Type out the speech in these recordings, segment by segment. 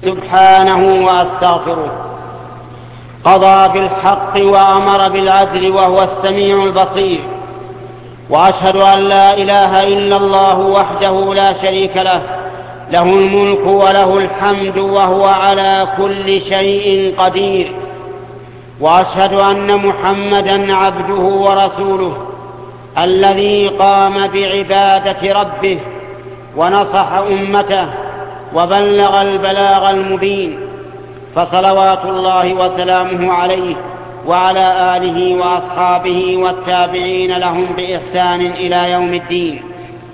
سبحانه وأستغفره. قضى بالحق وأمر بالعدل وهو السميع البصير، وأشهد أن لا إله إلا الله وحده لا شريك له، له الملك وله الحمد وهو على كل شيء قدير. وأشهد أن محمدًا عبده ورسوله الذي قام بعبادة ربه ونصح أمته وبلغ البلاغ المبين، فصلوات الله وسلامه عليه وعلى آله وأصحابه والتابعين لهم بإحسان إلى يوم الدين.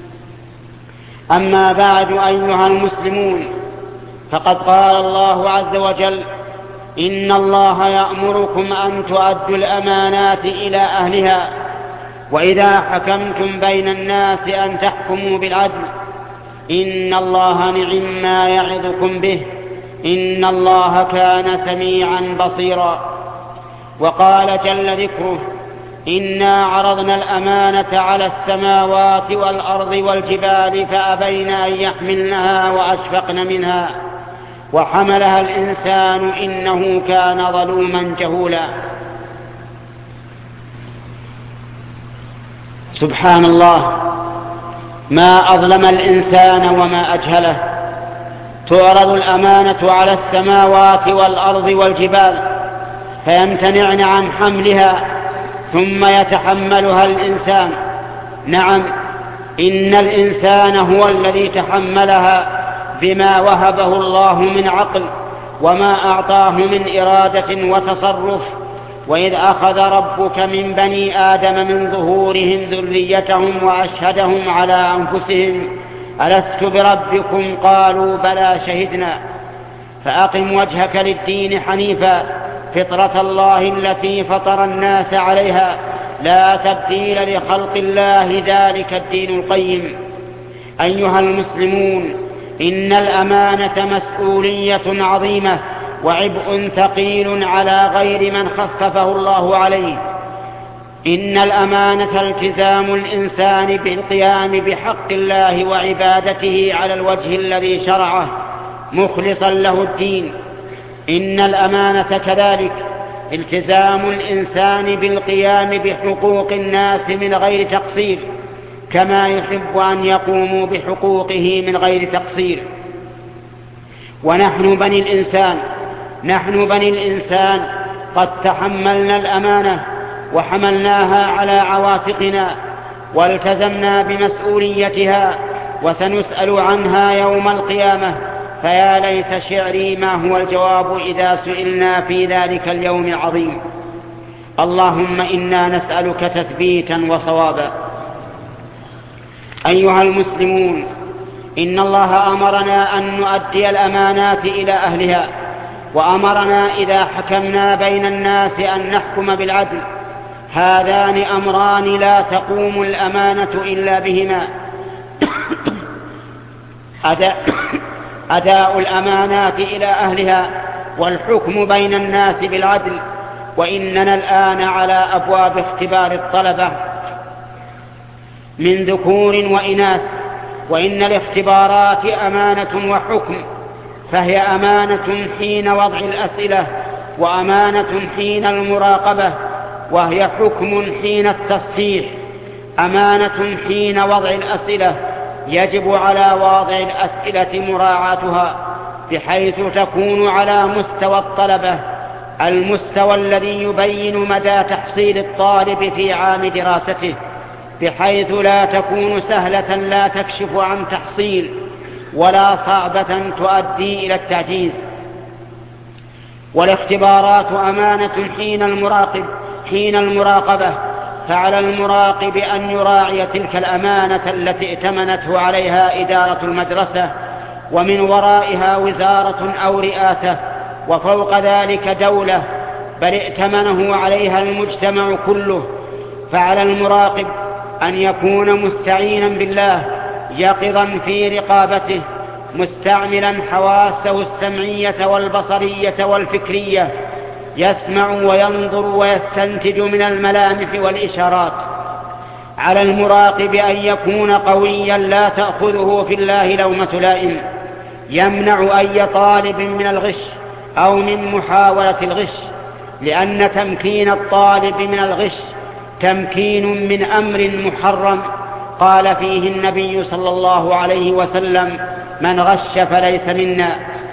أما بعد أيها المسلمون، فقد قال الله عز وجل: إن الله يأمركم أن تؤدوا الأمانات إلى أهلها، وإذا حكمتم بين الناس أن تحكموا بالعدل، إن الله نعم ما يعظكم به، إن الله كان سميعا بصيرا. وقال جل ذكره: إنا عرضنا الأمانة على السماوات والأرض والجبال فأبين أن يحملنها وأشفقن منها وحملها الإنسان إنه كان ظلوما جهولا. سبحان الله، ما أظلم الإنسان وما أجهله. تعرض الأمانة على السماوات والأرض والجبال فيمتنعن عن حملها، ثم يتحملها الإنسان. نعم، إن الإنسان هو الذي تحملها بما وهبه الله من عقل وما أعطاه من إرادة وتصرف. وإذ أخذ ربك من بني آدم من ظهورهم ذريتهم وأشهدهم على أنفسهم ألست بربكم قالوا بلى شهدنا. فأقم وجهك للدين حنيفا فطرة الله التي فطر الناس عليها لا تبديل لخلق الله ذلك الدين القيم. أيها المسلمون، إن الأمانة مسؤولية عظيمة وعبء ثقيل على غير من خففه الله عليه. إن الأمانة التزام الإنسان بالقيام بحق الله وعبادته على الوجه الذي شرعه مخلصا له الدين. إن الأمانة كذلك التزام الإنسان بالقيام بحقوق الناس من غير تقصير، كما يحب أن يقوموا بحقوقه من غير تقصير. ونحن بني الإنسان قد تحملنا الأمانة وحملناها على عواتقنا والتزمنا بمسؤوليتها، وسنسأل عنها يوم القيامة. فيا ليت شعري ما هو الجواب إذا سئلنا في ذلك اليوم العظيم. اللهم إنا نسألك تثبيتا وصوابا. أيها المسلمون، إن الله أمرنا أن نؤدي الأمانات إلى أهلها، وأمرنا إذا حكمنا بين الناس أن نحكم بالعدل. هذان أمران لا تقوم الأمانة إلا بهما: أداء الأمانات إلى أهلها والحكم بين الناس بالعدل. وإننا الآن على أبواب اختبار الطلبة من ذكور وإناث، وإن الاختبارات أمانة وحكم، فهي أمانة حين وضع الأسئلة، وأمانة حين المراقبة، وهي حكم حين التصحيح. أمانة حين وضع الأسئلة يجب على واضع الأسئلة مراعاتها بحيث تكون على مستوى الطلبة، المستوى الذي يبين مدى تحصيل الطالب في عام دراسته، بحيث لا تكون سهلة لا تكشف عن تحصيل، ولا صعبة تؤدي إلى التعجيز. والاختبارات أمانة حين المراقبة، فعلى المراقب أن يراعي تلك الأمانة التي ائتمنته عليها إدارة المدرسة، ومن ورائها وزارة أو رئاسة، وفوق ذلك دولة، بل ائتمنه عليها المجتمع كله. فعلى المراقب أن يكون مستعينا بالله يقظا في رقابته، مستعملا حواسه السمعية والبصرية والفكرية، يسمع وينظر ويستنتج من الملامح والإشارات. على المراقب أن يكون قويا لا تأخذه في الله لومة لائم، يمنع أي طالب من الغش أو من محاولة الغش، لأن تمكين الطالب من الغش تمكين من أمر محرم قال فيه النبي صلى الله عليه وسلم: من غش فليس منا.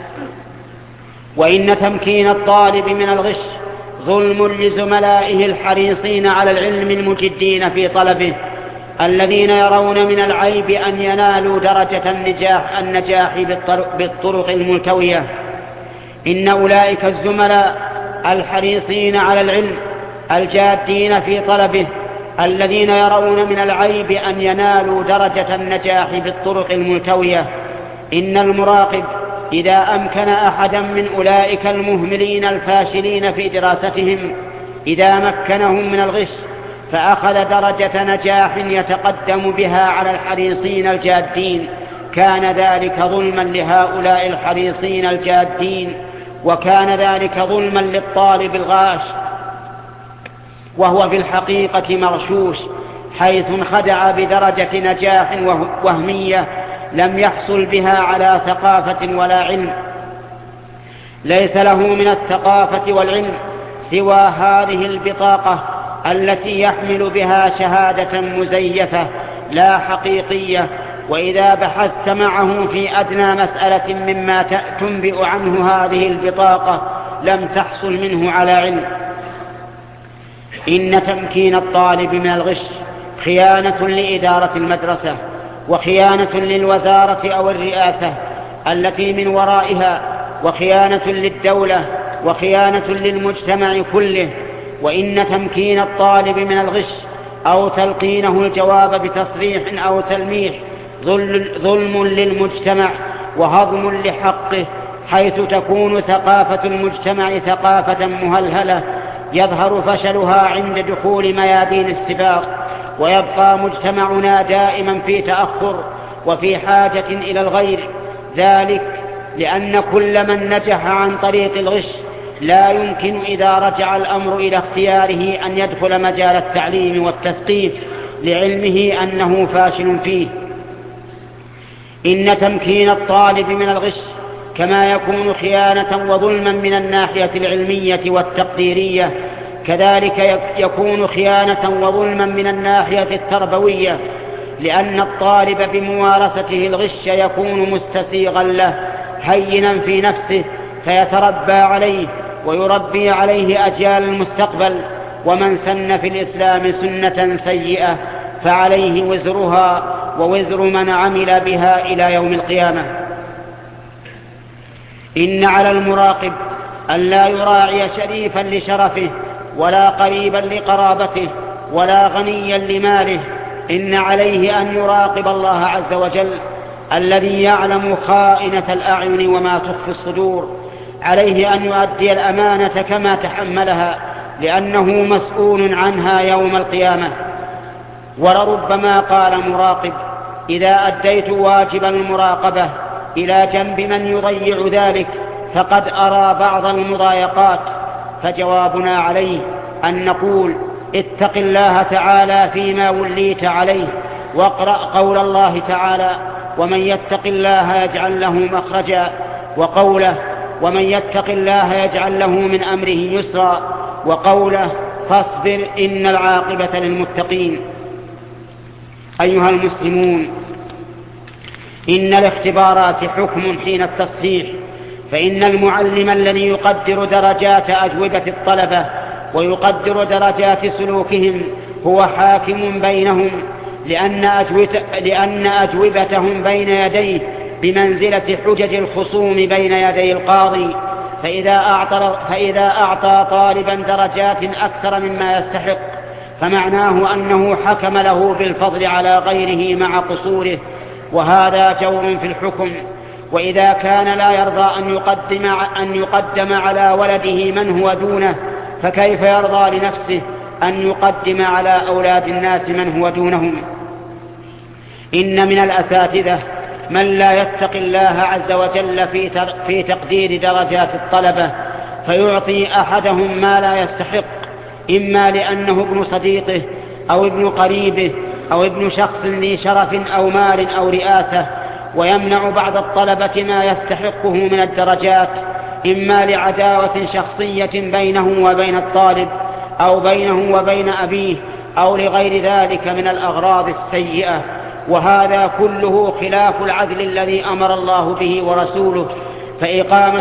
وإن تمكين الطالب من الغش ظلم لزملائه الحريصين على العلم المجدين في طلبه، الذين يرون من العيب أن ينالوا درجة النجاح بالطرق الملتوية. إن أولئك الزملاء الحريصين على العلم الجادين في طلبه، الذين يرون من العيب أن ينالوا درجة النجاح بالطرق الملتوية، إن المراقب إذا أمكن أحدا من أولئك المهملين الفاشلين في دراستهم، إذا مكنهم من الغش فأخذ درجة نجاح يتقدم بها على الحريصين الجادين، كان ذلك ظلما لهؤلاء الحريصين الجادين، وكان ذلك ظلما للطالب الغاش، وهو في الحقيقة مغشوش، حيث انخدع بدرجة نجاح وهمية لم يحصل بها على ثقافة ولا علم. ليس له من الثقافة والعلم سوى هذه البطاقة التي يحمل بها شهادة مزيفة لا حقيقية، وإذا بحثت معه في أدنى مسألة مما تنبئ عنه هذه البطاقة لم تحصل منه على علم. إن تمكين الطالب من الغش خيانة لإدارة المدرسة، وخيانة للوزارة أو الرئاسة التي من ورائها، وخيانة للدولة، وخيانة للمجتمع كله. وإن تمكين الطالب من الغش أو تلقينه الجواب بتصريح أو تلميح ظلم للمجتمع وهضم لحقه، حيث تكون ثقافة المجتمع ثقافة مهلهلة يظهر فشلها عند دخول ميادين السباق، ويبقى مجتمعنا دائما في تأخر وفي حاجة إلى الغير، ذلك لأن كل من نجح عن طريق الغش لا يمكن إذا رجع الأمر إلى اختياره أن يدخل مجال التعليم والتثقيف لعلمه أنه فاشل فيه. إن تمكين الطالب من الغش كما يكون خيانة وظلما من الناحية العلمية والتقديرية، كذلك يكون خيانة وظلما من الناحية التربوية، لأن الطالب بممارسته الغش يكون مستسيغا له هينا في نفسه، فيتربى عليه ويربي عليه أجيال المستقبل. ومن سن في الإسلام سنة سيئة فعليه وزرها ووزر من عمل بها إلى يوم القيامة. إن على المراقب أن لا يراعي شريفا لشرفه، ولا قريبا لقرابته، ولا غنيا لماله. إن عليه أن يراقب الله عز وجل الذي يعلم خائنة الأعين وما تخفي الصدور. عليه أن يؤدي الأمانة كما تحملها، لأنه مسؤول عنها يوم القيامة. ولربما قال مراقب: إذا أديت واجب المراقبة إلى جنب من يضيع ذلك فقد أرى بعض المضايقات. فجوابنا عليه أن نقول: اتق الله تعالى فيما وليت عليه، واقرأ قول الله تعالى: ومن يتق الله يجعل له مخرجا، وقوله: ومن يتق الله يجعل له من أمره يسرا، وقوله: فاصبر إن العاقبة للمتقين. أيها المسلمون، إن الاختبارات حكم حين التصحيح، فإن المعلم الذي يقدر درجات أجوبة الطلبة ويقدر درجات سلوكهم هو حاكم بينهم، لأن أجوبتهم بين يديه بمنزلة حجج الخصوم بين يدي القاضي. فإذا أعطى طالبا درجات أكثر مما يستحق فمعناه أنه حكم له بالفضل على غيره مع قصوره، وهذا جور في الحكم. وإذا كان لا يرضى أن يقدم على ولده من هو دونه، فكيف يرضى لنفسه أن يقدم على أولاد الناس من هو دونهم؟ إن من الأساتذة من لا يتقي الله عز وجل في تقدير درجات الطلبة، فيعطي أحدهم ما لا يستحق، إما لأنه ابن صديقه أو ابن قريبه أو ابن شخص ذي شرف أو مال أو رئاسة، ويمنع بعض الطلبة ما يستحقه من الدرجات، إما لعداوة شخصية بينه وبين الطالب أو بينه وبين أبيه أو لغير ذلك من الأغراض السيئة، وهذا كله خلاف العدل الذي أمر الله به ورسوله. فإقامة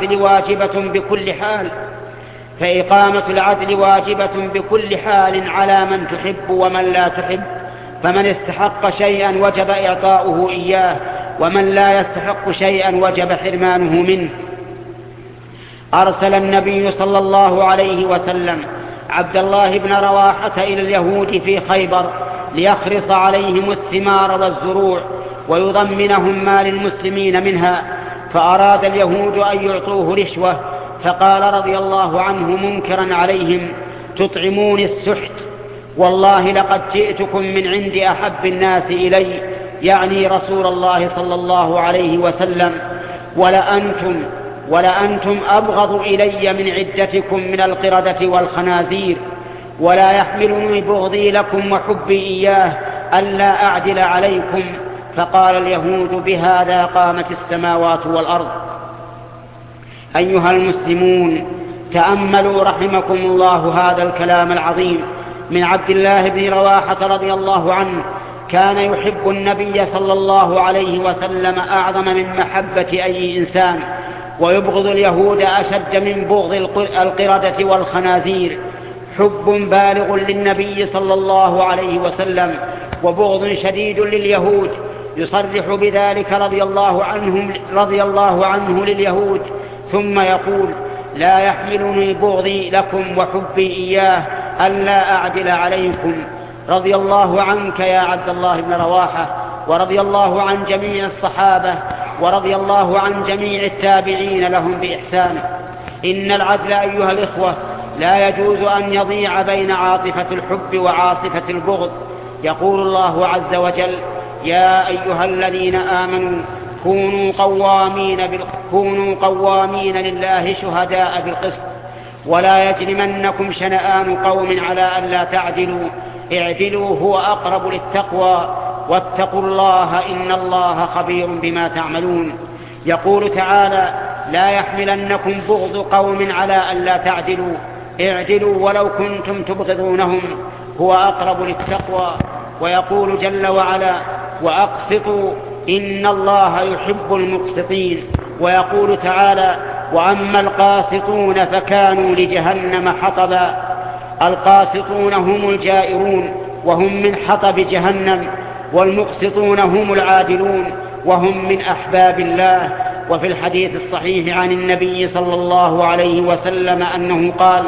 العدل واجبة بكل حال على من تحب ومن لا تحب، فمن استحق شيئا وجب إعطاؤه إياه، ومن لا يستحق شيئا وجب حرمانه منه. أرسل النبي صلى الله عليه وسلم عبد الله بن رواحة إلى اليهود في خيبر ليخرص عليهم الثمار والزروع ويضمنهم ما للمسلمين منها، فأراد اليهود أن يعطوه رشوة، فقال رضي الله عنه منكرا عليهم: تطعمون السحت، والله لقد جئتكم من عند أحب الناس إلي، يعني رسول الله صلى الله عليه وسلم، ولأنتم أبغض إلي من عدتكم من القردة والخنازير، ولا يحملني بغضي لكم وحبي إياه ألا أعدل عليكم. فقال اليهود: بهذا قامت السماوات والأرض. أيها المسلمون، تأملوا رحمكم الله هذا الكلام العظيم من عبد الله بن رواحة رضي الله عنه. كان يحب النبي صلى الله عليه وسلم أعظم من محبة أي إنسان، ويبغض اليهود أشد من بغض القردة والخنازير. حب بالغ للنبي صلى الله عليه وسلم وبغض شديد لليهود. يصرح بذلك رضي الله عنه لليهود، ثم يقول: لا يحملني بغضي لكم وحبي إياه ألا أعدل عليكم. رضي الله عنك يا عبد الله بن رواحة، ورضي الله عن جميع الصحابة، ورضي الله عن جميع التابعين لهم بإحسان. إن العدل أيها الإخوة لا يجوز أن يضيع بين عاطفة الحب وعاصفة البغض. يقول الله عز وجل: يا أيها الذين آمنوا كونوا قوامين لله شهداء بالقسط، ولا يجرمنكم شنآن قوم على ألا تعدلوا، اعدلوا هو أقرب للتقوى، واتقوا الله إن الله خبير بما تعملون. يقول تعالى: لا يحملنكم بغض قوم على ألا تعدلوا، اعدلوا ولو كنتم تبغضونهم، هو أقرب للتقوى. ويقول جل وعلا: وأقسطوا إن الله يحب المقسطين. ويقول تعالى: وأما القاسطون فكانوا لجهنم حطبا. القاسطون هم الجائرون وهم من حطب جهنم، والمقسطون هم العادلون وهم من أحباب الله. وفي الحديث الصحيح عن النبي صلى الله عليه وسلم أنه قال: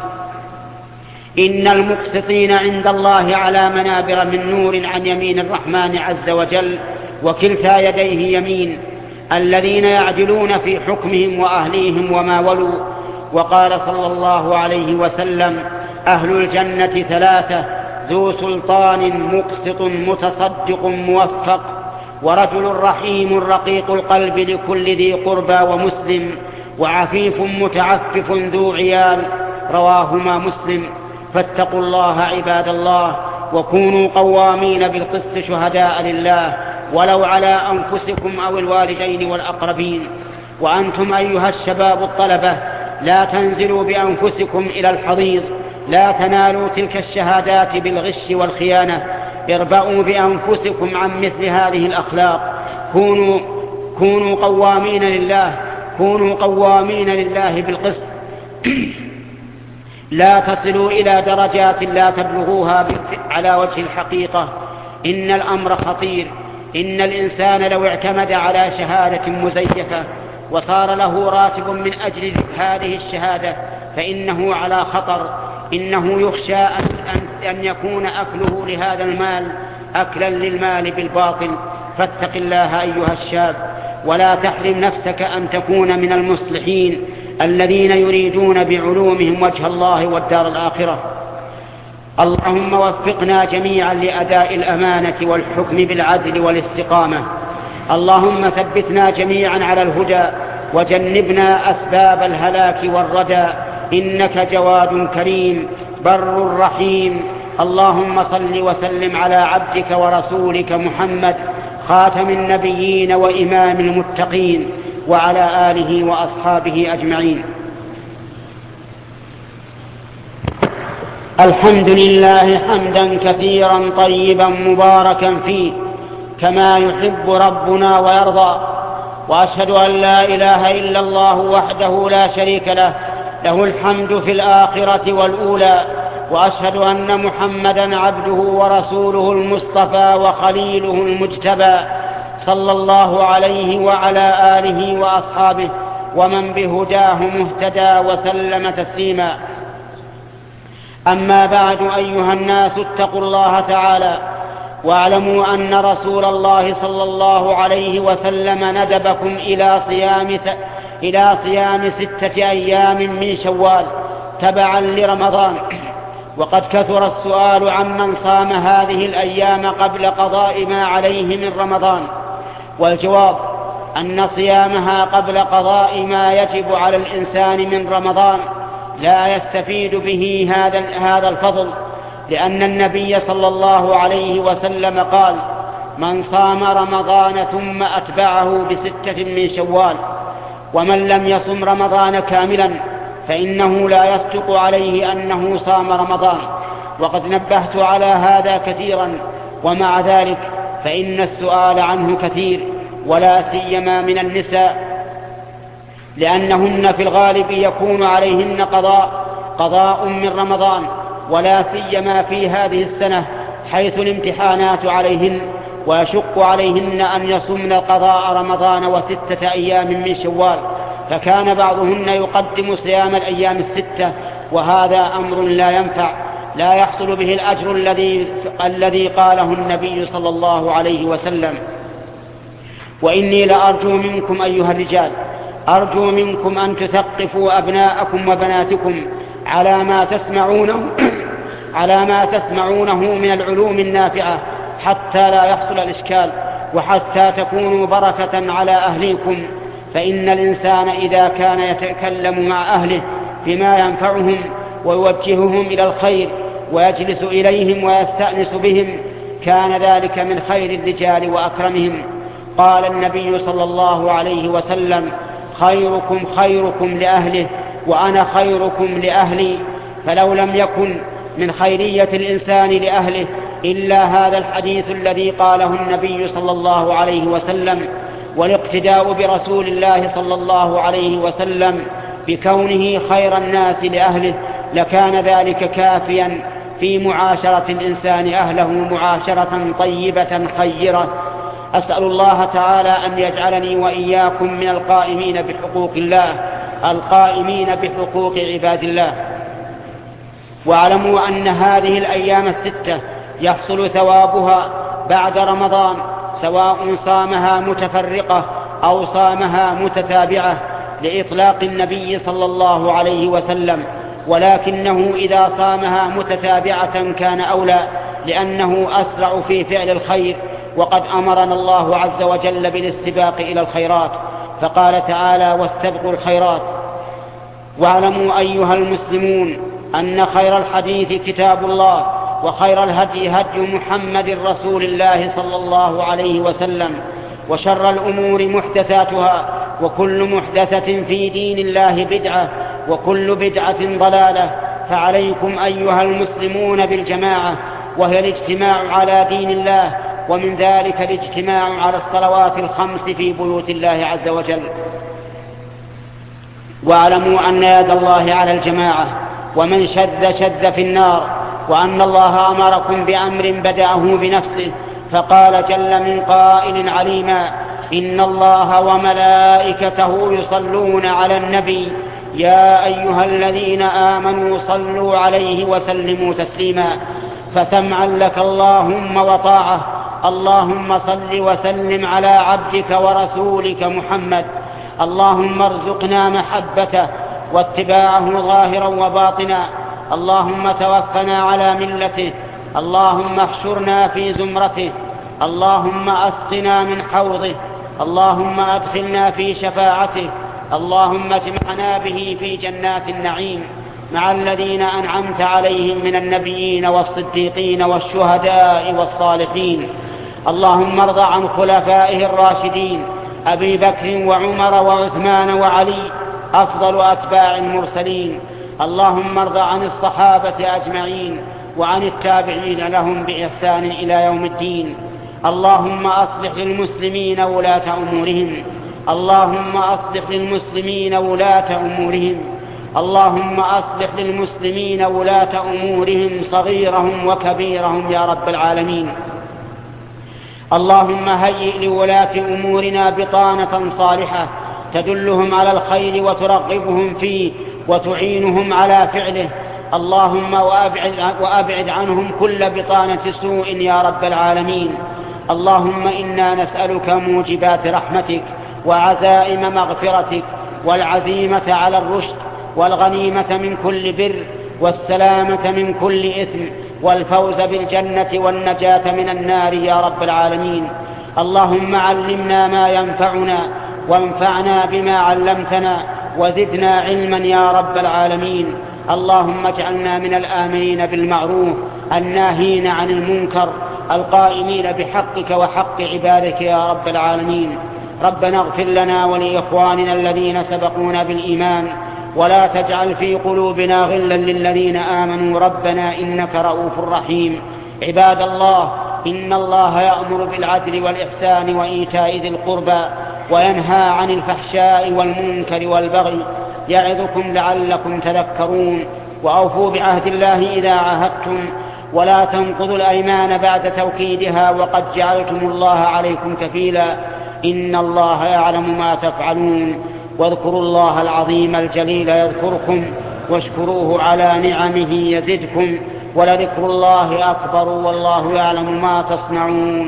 إن المقسطين عند الله على منابر من نور عن يمين الرحمن عز وجل، وكلتا يديه يمين، الذين يعدلون في حكمهم وأهليهم وما ولوا. وقال صلى الله عليه وسلم: أهل الجنة ثلاثة: ذو سلطان مقسط متصدق موفق، ورجل رحيم رقيق القلب لكل ذي قربى ومسلم، وعفيف متعفف ذو عيال. رواهما مسلم. فاتقوا الله عباد الله، وكونوا قوامين بالقسط شهداء لله، ولو على أنفسكم أو الوالدين والأقربين. وأنتم أيها الشباب الطلبة لا تنزلوا بأنفسكم إلى الحضيض، لا تنالوا تلك الشهادات بالغش والخيانة. اربأوا بأنفسكم عن مثل هذه الأخلاق. كونوا قوامين لله بالقسط. لا تصلوا إلى درجات لا تبلغوها على وجه الحقيقة. إن الأمر خطير. إن الإنسان لو اعتمد على شهادة مزيفة وصار له راتب من أجل هذه الشهادة فإنه على خطر. إنه يخشى أن يكون أكله لهذا المال أكلا للمال بالباطل. فاتق الله أيها الشاب، ولا تحرم نفسك أن تكون من المصلحين الذين يريدون بعلومهم وجه الله والدار الآخرة. اللهم وفقنا جميعا لأداء الأمانة والحكم بالعدل والاستقامة. اللهم ثبتنا جميعا على الهدى، وجنبنا أسباب الهلاك والردى، إنك جواد كريم بر رحيم. اللهم صل وسلم على عبدك ورسولك محمد خاتم النبيين وإمام المتقين، وعلى آله وأصحابه أجمعين. الحمد لله حمدا كثيرا طيبا مباركا فيه كما يحب ربنا ويرضى، وأشهد أن لا إله إلا الله وحده لا شريك له، له الحمد في الآخرة والأولى، وأشهد أن محمدا عبده ورسوله المصطفى وخليله المجتبى، صلى الله عليه وعلى آله وأصحابه ومن بهداه مهتدى وسلم تسليما. أما بعد، أيها الناس اتقوا الله تعالى واعلموا أن رسول الله صلى الله عليه وسلم ندبكم إلى صيام 6 أيام من شوال تبعا لرمضان. وقد كثر السؤال عمن صام هذه الأيام قبل قضاء ما عليه من رمضان، والجواب أن صيامها قبل قضاء ما يجب على الإنسان من رمضان لا يستفيد به هذا الفضل، لأن النبي صلى الله عليه وسلم قال: من صام رمضان ثم أتبعه ب6 من شوال، ومن لم يصم رمضان كاملا فإنه لا يصدق عليه أنه صام رمضان. وقد نبهت على هذا كثيرا، ومع ذلك فإن السؤال عنه كثير، ولا سيما من النساء، لأنهن في الغالب يكون عليهن قضاء من رمضان، ولا سيما في هذه السنة حيث الامتحانات عليهن، ويشق عليهن أن يصمن قضاء رمضان و6 أيام من شوال، فكان بعضهن يقدم صيام الأيام 6، وهذا أمر لا ينفع، لا يحصل به الأجر الذي قاله النبي صلى الله عليه وسلم. وإني لأرجو منكم أيها الرجال، أرجو منكم أن تثقفوا أبناءكم وبناتكم على ما تسمعونه من العلوم النافعة، حتى لا يحصل الإشكال، وحتى تكونوا بركة على أهليكم. فإن الإنسان إذا كان يتكلم مع أهله بما ينفعهم ويوجههم إلى الخير ويجلس إليهم ويستأنس بهم، كان ذلك من خير الرجال وأكرمهم. قال النبي صلى الله عليه وسلم: خيركم خيركم لأهله وأنا خيركم لأهلي. فلو لم يكن من خيرية الإنسان لأهله إلا هذا الحديث الذي قاله النبي صلى الله عليه وسلم، والاقتداء برسول الله صلى الله عليه وسلم بكونه خير الناس لأهله، لكان ذلك كافيا في معاشرة الإنسان أهله معاشرة طيبة خيرة. أسأل الله تعالى أن يجعلني وإياكم من القائمين بحقوق الله، القائمين بحقوق عباد الله. واعلموا أن هذه الأيام 6 يحصل ثوابها بعد رمضان، سواء صامها متفرقة أو صامها متتابعة، لإطلاق النبي صلى الله عليه وسلم، ولكنه إذا صامها متتابعة كان أولى، لأنه أسرع في فعل الخير، وقد أمرنا الله عز وجل بالاستباق إلى الخيرات، فقال تعالى: واستبقوا الخيرات. واعلموا أيها المسلمون أن خير الحديث كتاب الله، وخير الهدي هدي محمد رسول الله صلى الله عليه وسلم، وشر الأمور محدثاتها، وكل محدثة في دين الله بدعة، وكل بدعة ضلالة. فعليكم أيها المسلمون بالجماعة، وهي الاجتماع على دين الله، ومن ذلك الاجتماع على الصلوات الخمس في بيوت الله عز وجل. واعلموا أن يد الله على الجماعة، ومن شذ في النار، وأن الله أمركم بأمر بدأه بنفسه، فقال جل من قائل عليما: إن الله وملائكته يصلون على النبي يا أيها الذين آمنوا صلوا عليه وسلموا تسليما. فسمعا لك اللهم وطاعة، اللهم صل وسلم على عبدك ورسولك محمد. اللهم ارزقنا محبته واتباعه ظاهرا وباطنا. اللهم توفنا على ملته. اللهم احشرنا في زمرته. اللهم أسقنا من حوضه. اللهم أدخلنا في شفاعته. اللهم اجمعنا به في جنات النعيم مع الذين أنعمت عليهم من النبيين والصديقين والشهداء والصالحين. اللهم ارض عن خلفائه الراشدين أبي بكر وعمر وعثمان وعلي أفضل أتباع المرسلين. اللهم ارض عن الصحابة أجمعين وعن التابعين لهم بإحسان إلى يوم الدين. اللهم أصلح للمسلمين ولاة أمورهم. اللهم أصلح للمسلمين ولاة أمورهم. اللهم أصلح للمسلمين ولاة أمورهم صغيرهم وكبيرهم يا رب العالمين. اللهم هيئ لولاة أمورنا بطانة صالحة تدلهم على الخير وترغبهم فيه وتعينهم على فعله. اللهم وأبعد عنهم كل بطانة سوء يا رب العالمين. اللهم إنا نسألك موجبات رحمتك وعزائم مغفرتك والعزيمة على الرشد والغنيمة من كل بر والسلامة من كل إثم والفوز بالجنة والنجاة من النار يا رب العالمين. اللهم علمنا ما ينفعنا وانفعنا بما علمتنا وزدنا علما يا رب العالمين. اللهم اجعلنا من الآمرين بالمعروف الناهين عن المنكر القائمين بحقك وحق عبادك يا رب العالمين. ربنا اغفر لنا ولإخواننا الذين سبقونا بالإيمان ولا تجعل في قلوبنا غلا للذين آمنوا ربنا إنك رؤوف رحيم. عباد الله، إن الله يأمر بالعدل والإحسان وإيتاء ذي القربى وينهى عن الفحشاء والمنكر والبغي يعظكم لعلكم تذكرون. وأوفوا بعهد الله إذا عاهدتم ولا تنقضوا الأيمان بعد توكيدها وقد جعلتم الله عليكم كفيلا. إن الله يعلم ما تفعلون. واذكروا الله العظيم الجليل يذكركم واشكروه على نعمه يزدكم ولذكر الله أكبر والله يعلم ما تصنعون.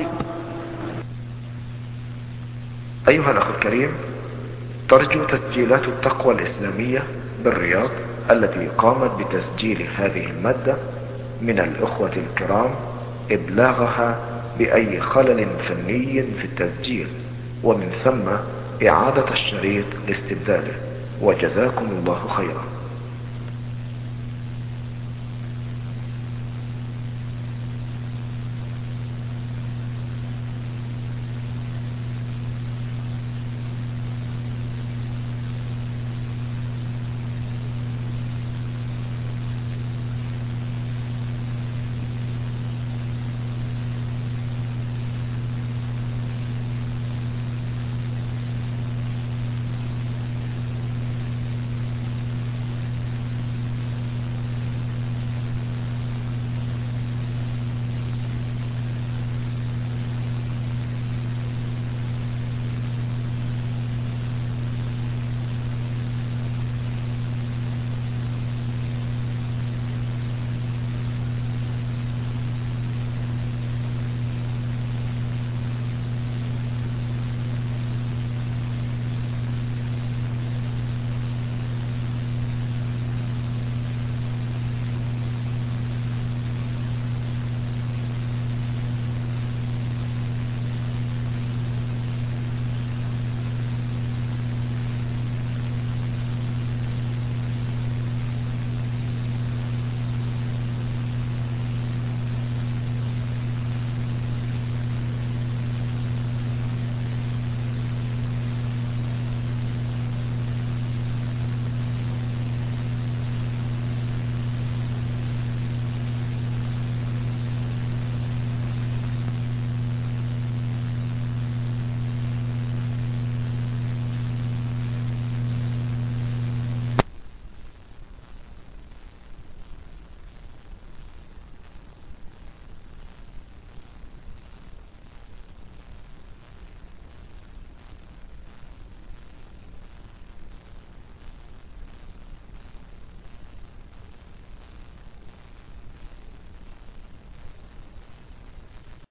أيها الأخ الكريم، ترجو تسجيلات التقوى الإسلامية بالرياض التي قامت بتسجيل هذه المادة من الأخوة الكرام إبلاغها بأي خلل فني في التسجيل ومن ثم إعادة الشريط لاستبداله، وجزاكم الله خيرا.